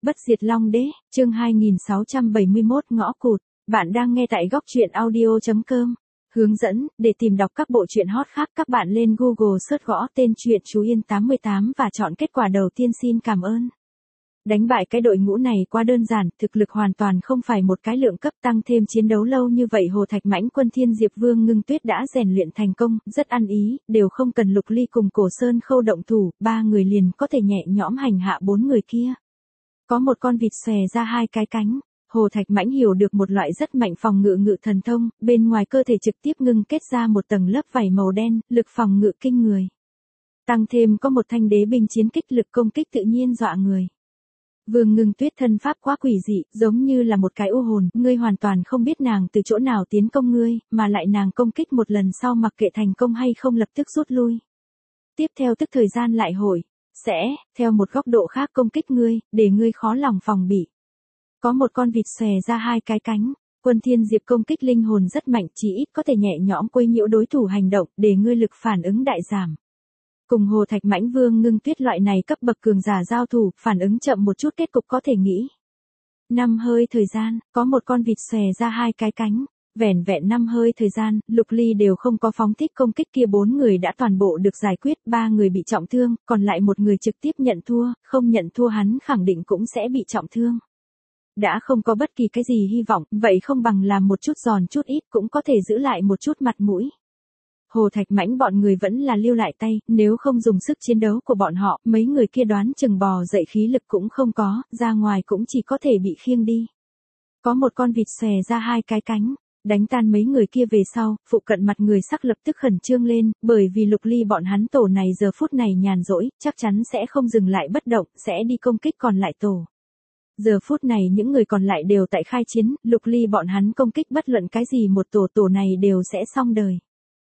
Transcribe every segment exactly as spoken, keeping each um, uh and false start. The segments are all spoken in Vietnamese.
Bất diệt Long Đế, chương hai nghìn sáu trăm bảy mươi mốt ngõ cụt. Bạn đang nghe tại góc truyện audio chấm com. Hướng dẫn, để tìm đọc các bộ truyện hot khác các bạn lên Google search gõ tên truyện Chú Yên tám mươi tám và chọn kết quả đầu tiên. Xin cảm ơn. Đánh bại cái đội ngũ này quá đơn giản, thực lực hoàn toàn không phải một cái lượng cấp, tăng thêm chiến đấu lâu như vậy Hồ Thạch Mãnh Quân Thiên Diệp Vương Ngưng Tuyết đã rèn luyện thành công, rất ăn ý, đều không cần Lục Ly cùng Cổ Sơn Khâu động thủ, ba người liền có thể nhẹ nhõm hành hạ bốn người kia. Có một con vịt xòe ra hai cái cánh, Hồ Thạch Mãnh hiểu được một loại rất mạnh phòng ngự ngự thần thông, bên ngoài cơ thể trực tiếp ngưng kết ra một tầng lớp vảy màu đen, lực phòng ngự kinh người. Tăng thêm có một thanh đế binh chiến kích, lực công kích tự nhiên dọa người. Vương Ngưng Tuyết thân pháp quá quỷ dị, giống như là một cái u hồn, ngươi hoàn toàn không biết nàng từ chỗ nào tiến công ngươi, mà lại nàng công kích một lần sau mặc kệ thành công hay không lập tức rút lui. Tiếp theo tức thời gian lại hồi, sẽ, theo một góc độ khác công kích ngươi, để ngươi khó lòng phòng bị. Có một con vịt xòe ra hai cái cánh, Quân Thiên Diệp công kích linh hồn rất mạnh, chỉ ít có thể nhẹ nhõm quấy nhiễu đối thủ hành động, để ngươi lực phản ứng đại giảm. Cùng Hồ Thạch Mãnh Vương Ngưng Tuyết loại này cấp bậc cường giả giao thủ, phản ứng chậm một chút kết cục có thể nghĩ. Năm hơi thời gian, có một con vịt xòe ra hai cái cánh, vẻn vẹn năm hơi thời gian, Lục Ly đều không có phóng thích công kích kia, bốn người đã toàn bộ được giải quyết, ba người bị trọng thương, còn lại một người trực tiếp nhận thua, không nhận thua hắn khẳng định cũng sẽ bị trọng thương. Đã không có bất kỳ cái gì hy vọng, vậy không bằng làm một chút giòn chút ít cũng có thể giữ lại một chút mặt mũi. Hồ Thạch Mãnh bọn người vẫn là lưu lại tay, nếu không dùng sức chiến đấu của bọn họ, mấy người kia đoán chừng bò dậy khí lực cũng không có, ra ngoài cũng chỉ có thể bị khiêng đi. Có một con vịt xòe ra hai cái cánh, đánh tan mấy người kia về sau, phụ cận mặt người sắc lập tức khẩn trương lên, bởi vì Lục Ly bọn hắn tổ này giờ phút này nhàn rỗi, chắc chắn sẽ không dừng lại bất động, sẽ đi công kích còn lại tổ. Giờ phút này những người còn lại đều tại khai chiến, Lục Ly bọn hắn công kích bất luận cái gì một tổ tổ này đều sẽ xong đời.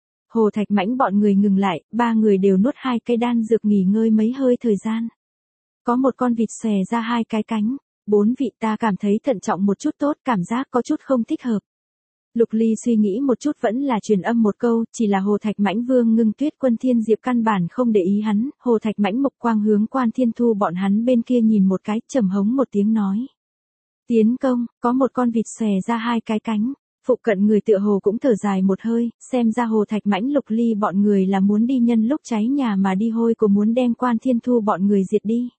Hồ Thạch Mãnh bọn người ngừng lại, ba người đều nuốt hai cây đan dược nghỉ ngơi mấy hơi thời gian. Có một con vịt xòe ra hai cái cánh, bốn vị ta cảm thấy thận trọng một chút tốt, cảm giác có chút không thích hợp. Lục Ly suy nghĩ một chút vẫn là truyền âm một câu, chỉ là Hồ Thạch Mãnh Vương Ngưng Tuyết Quân Thiên Diệp căn bản không để ý hắn, Hồ Thạch Mãnh mộc quang hướng Quan Thiên Thu bọn hắn bên kia nhìn một cái, trầm hống một tiếng nói. Tiến công, có một con vịt xòe ra hai cái cánh. Phụ cận người tựa hồ cũng thở dài một hơi, xem ra Hồ Thạch Mãnh Lục Ly bọn người là muốn đi nhân lúc cháy nhà mà đi hôi của muốn đem Quan Thiên Thu bọn người diệt đi.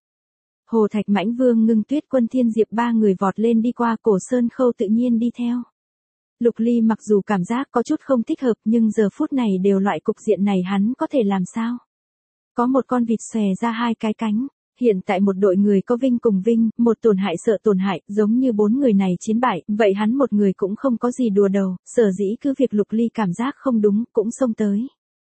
Hồ Thạch Mãnh Vương Ngưng Tuyết Quân Thiên Diệp ba người vọt lên đi qua, Cổ Sơn Khâu tự nhiên đi theo. Lục Ly mặc dù cảm giác có chút không thích hợp nhưng giờ phút này đều loại cục diện này hắn có thể làm sao. Có một con vịt xòe ra hai cái cánh. Hiện tại một đội người có vinh cùng vinh, một tổn hại sợ tổn hại, giống như bốn người này chiến bại, vậy hắn một người cũng không có gì đùa đầu, sở dĩ cứ việc Lục Ly cảm giác không đúng, cũng xông tới.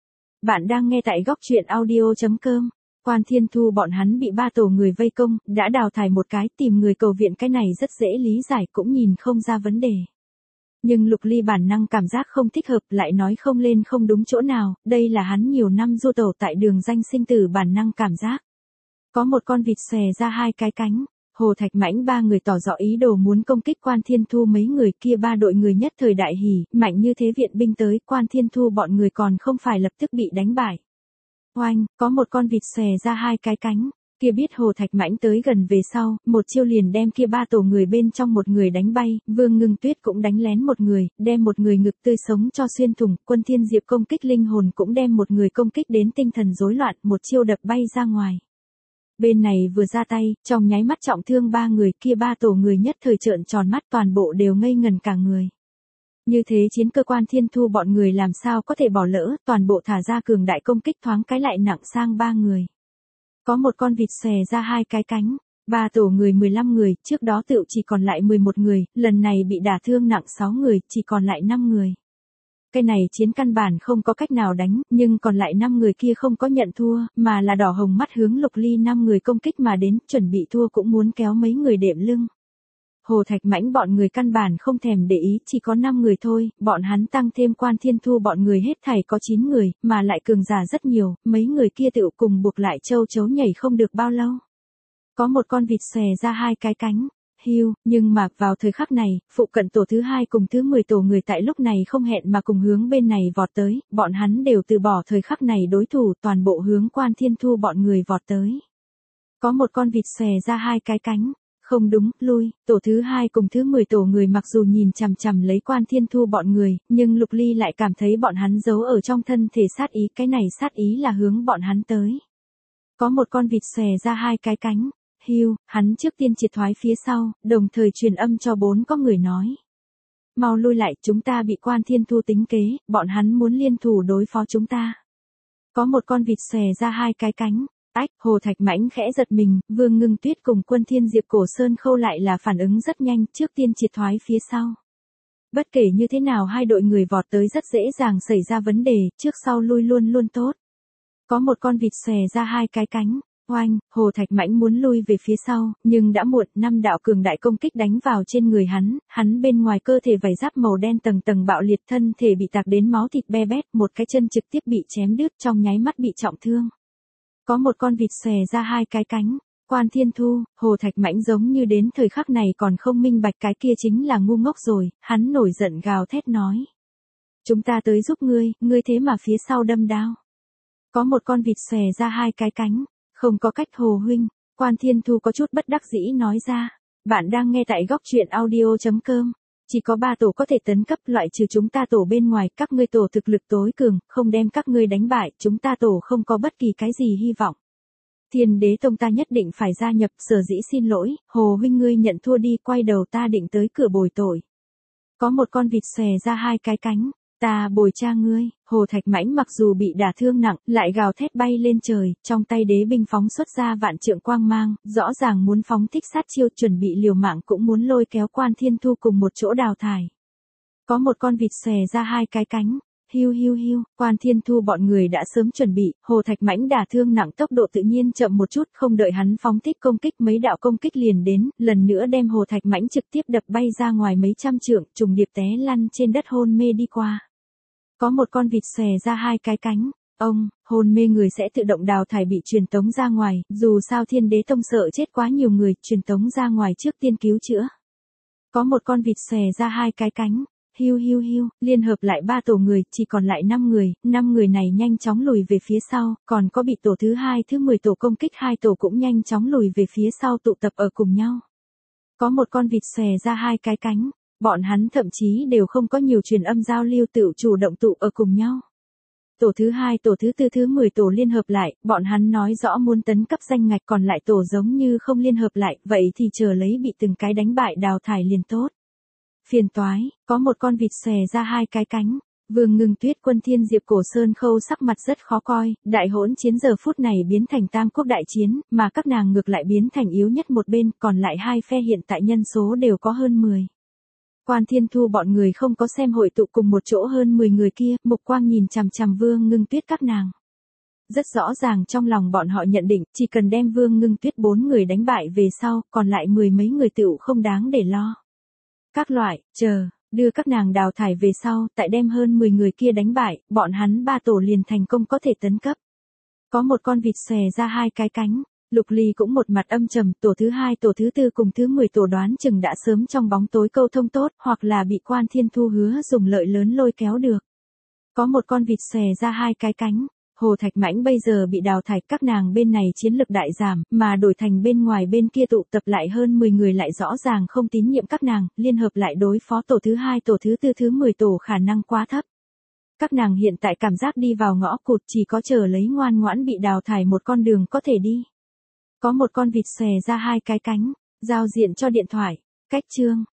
Bạn đang nghe tại góc truyện audio chấm com. Quan Thiên Thu bọn hắn bị ba tổ người vây công, đã đào thải một cái, tìm người cầu viện cái này rất dễ lý giải, cũng nhìn không ra vấn đề. Nhưng Lục Ly bản năng cảm giác không thích hợp, lại nói không lên không đúng chỗ nào, đây là hắn nhiều năm du tẩu tại đường danh sinh tử bản năng cảm giác. Có một con vịt xòe ra hai cái cánh, Hồ Thạch Mãnh ba người tỏ rõ ý đồ muốn công kích Quan Thiên Thu mấy người kia, ba đội người nhất thời đại hỉ, mạnh như thế viện binh tới, Quan Thiên Thu bọn người còn không phải lập tức bị đánh bại. Oanh, có một con vịt xòe ra hai cái cánh, kia biết Hồ Thạch Mãnh tới gần về sau, một chiêu liền đem kia ba tổ người bên trong một người đánh bay, Vương Ngưng Tuyết cũng đánh lén một người, đem một người ngực tươi sống cho xuyên thủng, Quân Thiên Diệp công kích linh hồn cũng đem một người công kích đến tinh thần rối loạn, một chiêu đập bay ra ngoài. Bên này vừa ra tay, trong nháy mắt trọng thương ba người, kia ba tổ người nhất thời trợn tròn mắt, toàn bộ đều ngây ngần cả người. Như thế chiến cơ Quan Thiên Thu bọn người làm sao có thể bỏ lỡ, toàn bộ thả ra cường đại công kích, thoáng cái lại nặng sang ba người. Có một con vịt xòe ra hai cái cánh, ba tổ người mười lăm người, trước đó tựu chỉ còn lại mười một người, lần này bị đả thương nặng sáu người, chỉ còn lại năm người. Cái này chiến căn bản không có cách nào đánh, nhưng còn lại năm người kia không có nhận thua, mà là đỏ hồng mắt hướng Lục Ly năm người công kích mà đến, chuẩn bị thua cũng muốn kéo mấy người đệm lưng. Hồ Thạch Mãnh bọn người căn bản không thèm để ý, chỉ có năm người thôi, bọn hắn tăng thêm Quan Thiên Thu bọn người hết thảy có chín người, mà lại cường giả rất nhiều, mấy người kia tự cùng buộc lại châu chấu nhảy không được bao lâu. Có một con vịt xòe ra hai cái cánh. Hưu, nhưng mà vào thời khắc này, phụ cận tổ thứ hai cùng thứ mười tổ người tại lúc này không hẹn mà cùng hướng bên này vọt tới, bọn hắn đều từ bỏ thời khắc này đối thủ, toàn bộ hướng Quan Thiên Thu bọn người vọt tới. Có một con vịt xòe ra hai cái cánh, Không đúng, lui, tổ thứ hai cùng thứ mười tổ người mặc dù nhìn chằm chằm lấy Quan Thiên Thu bọn người, nhưng Lục Ly lại cảm thấy bọn hắn giấu ở trong thân thể sát ý, cái này sát ý là hướng bọn hắn tới. Có một con vịt xòe ra hai cái cánh, hiu, hắn trước tiên triệt thoái phía sau, đồng thời truyền âm cho bốn có người nói. Mau lui lại, chúng ta bị Quan Thiên Thu tính kế, bọn hắn muốn liên thủ đối phó chúng ta. Có một con vịt xòe ra hai cái cánh. Ách, Hồ Thạch Mãnh khẽ giật mình, Vương Ngưng Tuyết cùng Quân Thiên Diệp Cổ Sơn Khâu lại là phản ứng rất nhanh, trước tiên triệt thoái phía sau. Bất kể như thế nào hai đội người vọt tới rất dễ dàng xảy ra vấn đề, trước sau lui luôn luôn tốt. Có một con vịt xòe ra hai cái cánh, oanh, Hồ Thạch Mãnh muốn lui về phía sau, nhưng đã muộn, năm đạo cường đại công kích đánh vào trên người hắn, hắn bên ngoài cơ thể vảy giáp màu đen tầng tầng bạo liệt, thân thể bị tạc đến máu thịt be bét, một cái chân trực tiếp bị chém đứt, trong nháy mắt bị trọng thương. Có một con vịt xòe ra hai cái cánh, Quan Thiên Thu, Hồ Thạch Mãnh giống như đến thời khắc này còn không minh bạch cái kia chính là ngu ngốc rồi, hắn nổi giận gào thét nói. Chúng ta tới giúp ngươi, ngươi thế mà phía sau đâm đao. Có một con vịt xòe ra hai cái cánh, không có cách Hồ huynh, Quan Thiên Thu có chút bất đắc dĩ nói ra. Bạn đang nghe tại góc truyện audio chấm com. Chỉ có ba tổ có thể tấn cấp, loại trừ chúng ta tổ bên ngoài, các ngươi tổ thực lực tối cường, không đem các ngươi đánh bại, chúng ta tổ không có bất kỳ cái gì hy vọng. Thiên Đế Tông ta nhất định phải gia nhập, sở dĩ xin lỗi, Hồ huynh ngươi nhận thua đi, quay đầu ta định tới cửa bồi tội. Có một con vịt xòe ra hai cái cánh, ta bồi cha ngươi, Hồ Thạch Mãnh mặc dù bị đả thương nặng, lại gào thét bay lên trời, trong tay đế binh phóng xuất ra vạn trượng quang mang, rõ ràng muốn phóng thích sát chiêu, chuẩn bị liều mạng cũng muốn lôi kéo Quan Thiên Thu cùng một chỗ đào thải. Có một con vịt xòe ra hai cái cánh, hiu hiu hiu, Quan Thiên Thu bọn người đã sớm chuẩn bị, Hồ Thạch Mãnh đả thương nặng tốc độ tự nhiên chậm một chút, không đợi hắn phóng thích công kích, mấy đạo công kích liền đến, lần nữa đem Hồ Thạch Mãnh trực tiếp đập bay ra ngoài mấy trăm trượng, trùng điệp té lăn trên đất hôn mê đi qua. Có một con vịt xòe ra hai cái cánh, ông, hôn mê người sẽ tự động đào thải bị truyền tống ra ngoài, dù sao Thiên Đế Tông sợ chết quá nhiều người, truyền tống ra ngoài trước tiên cứu chữa. Có một con vịt xòe ra hai cái cánh, hiu hiu hiu, liên hợp lại ba tổ người, chỉ còn lại năm người, năm người này nhanh chóng lùi về phía sau, còn có bị tổ thứ hai thứ mười tổ công kích, hai tổ cũng nhanh chóng lùi về phía sau tụ tập ở cùng nhau. Có một con vịt xòe ra hai cái cánh. Bọn hắn thậm chí đều không có nhiều truyền âm giao lưu, tự chủ động tụ ở cùng nhau. Tổ thứ hai, tổ thứ tư, thứ mười tổ liên hợp lại, bọn hắn nói rõ muốn tấn cấp danh ngạch, còn lại tổ giống như không liên hợp lại, vậy thì chờ lấy bị từng cái đánh bại đào thải liền tốt. Phiền toái, có một con vịt xòe ra hai cái cánh. Vương Ngưng Tuyết, Quân Thiên Diệp, Cổ Sơn Khâu sắc mặt rất khó coi, đại hỗn chiến giờ phút này biến thành tam quốc đại chiến, mà các nàng ngược lại biến thành yếu nhất một bên, còn lại hai phe hiện tại nhân số đều có hơn mười. Quan Thiên Thu bọn người không có xem hội tụ cùng một chỗ hơn mười người kia, mục quang nhìn chằm chằm Vương Ngưng Tuyết các nàng. Rất rõ ràng trong lòng bọn họ nhận định, chỉ cần đem Vương Ngưng Tuyết bốn người đánh bại về sau, còn lại mười mấy người tựu không đáng để lo. Các loại, chờ, đưa các nàng đào thải về sau, tại đem hơn mười người kia đánh bại, bọn hắn ba tổ liền thành công có thể tấn cấp. Có một con vịt xòe ra hai cái cánh. Lục Ly cũng một mặt âm trầm, tổ thứ hai, tổ thứ tư cùng thứ mười tổ đoán chừng đã sớm trong bóng tối câu thông tốt, hoặc là bị Quan Thiên Thu hứa dùng lợi lớn lôi kéo được. Có một con vịt xòe ra hai cái cánh, Hồ Thạch Mãnh bây giờ bị đào thải, các nàng bên này chiến lực đại giảm, mà đổi thành bên ngoài bên kia tụ tập lại hơn mười người lại rõ ràng không tín nhiệm các nàng, liên hợp lại đối phó tổ thứ hai, tổ thứ tư, thứ mười tổ khả năng quá thấp. Các nàng hiện tại cảm giác đi vào ngõ cụt, chỉ có chờ lấy ngoan ngoãn bị đào thải một con đường có thể đi. Có một con vịt xòe ra hai cái cánh, giao diện cho điện thoại, cách chương.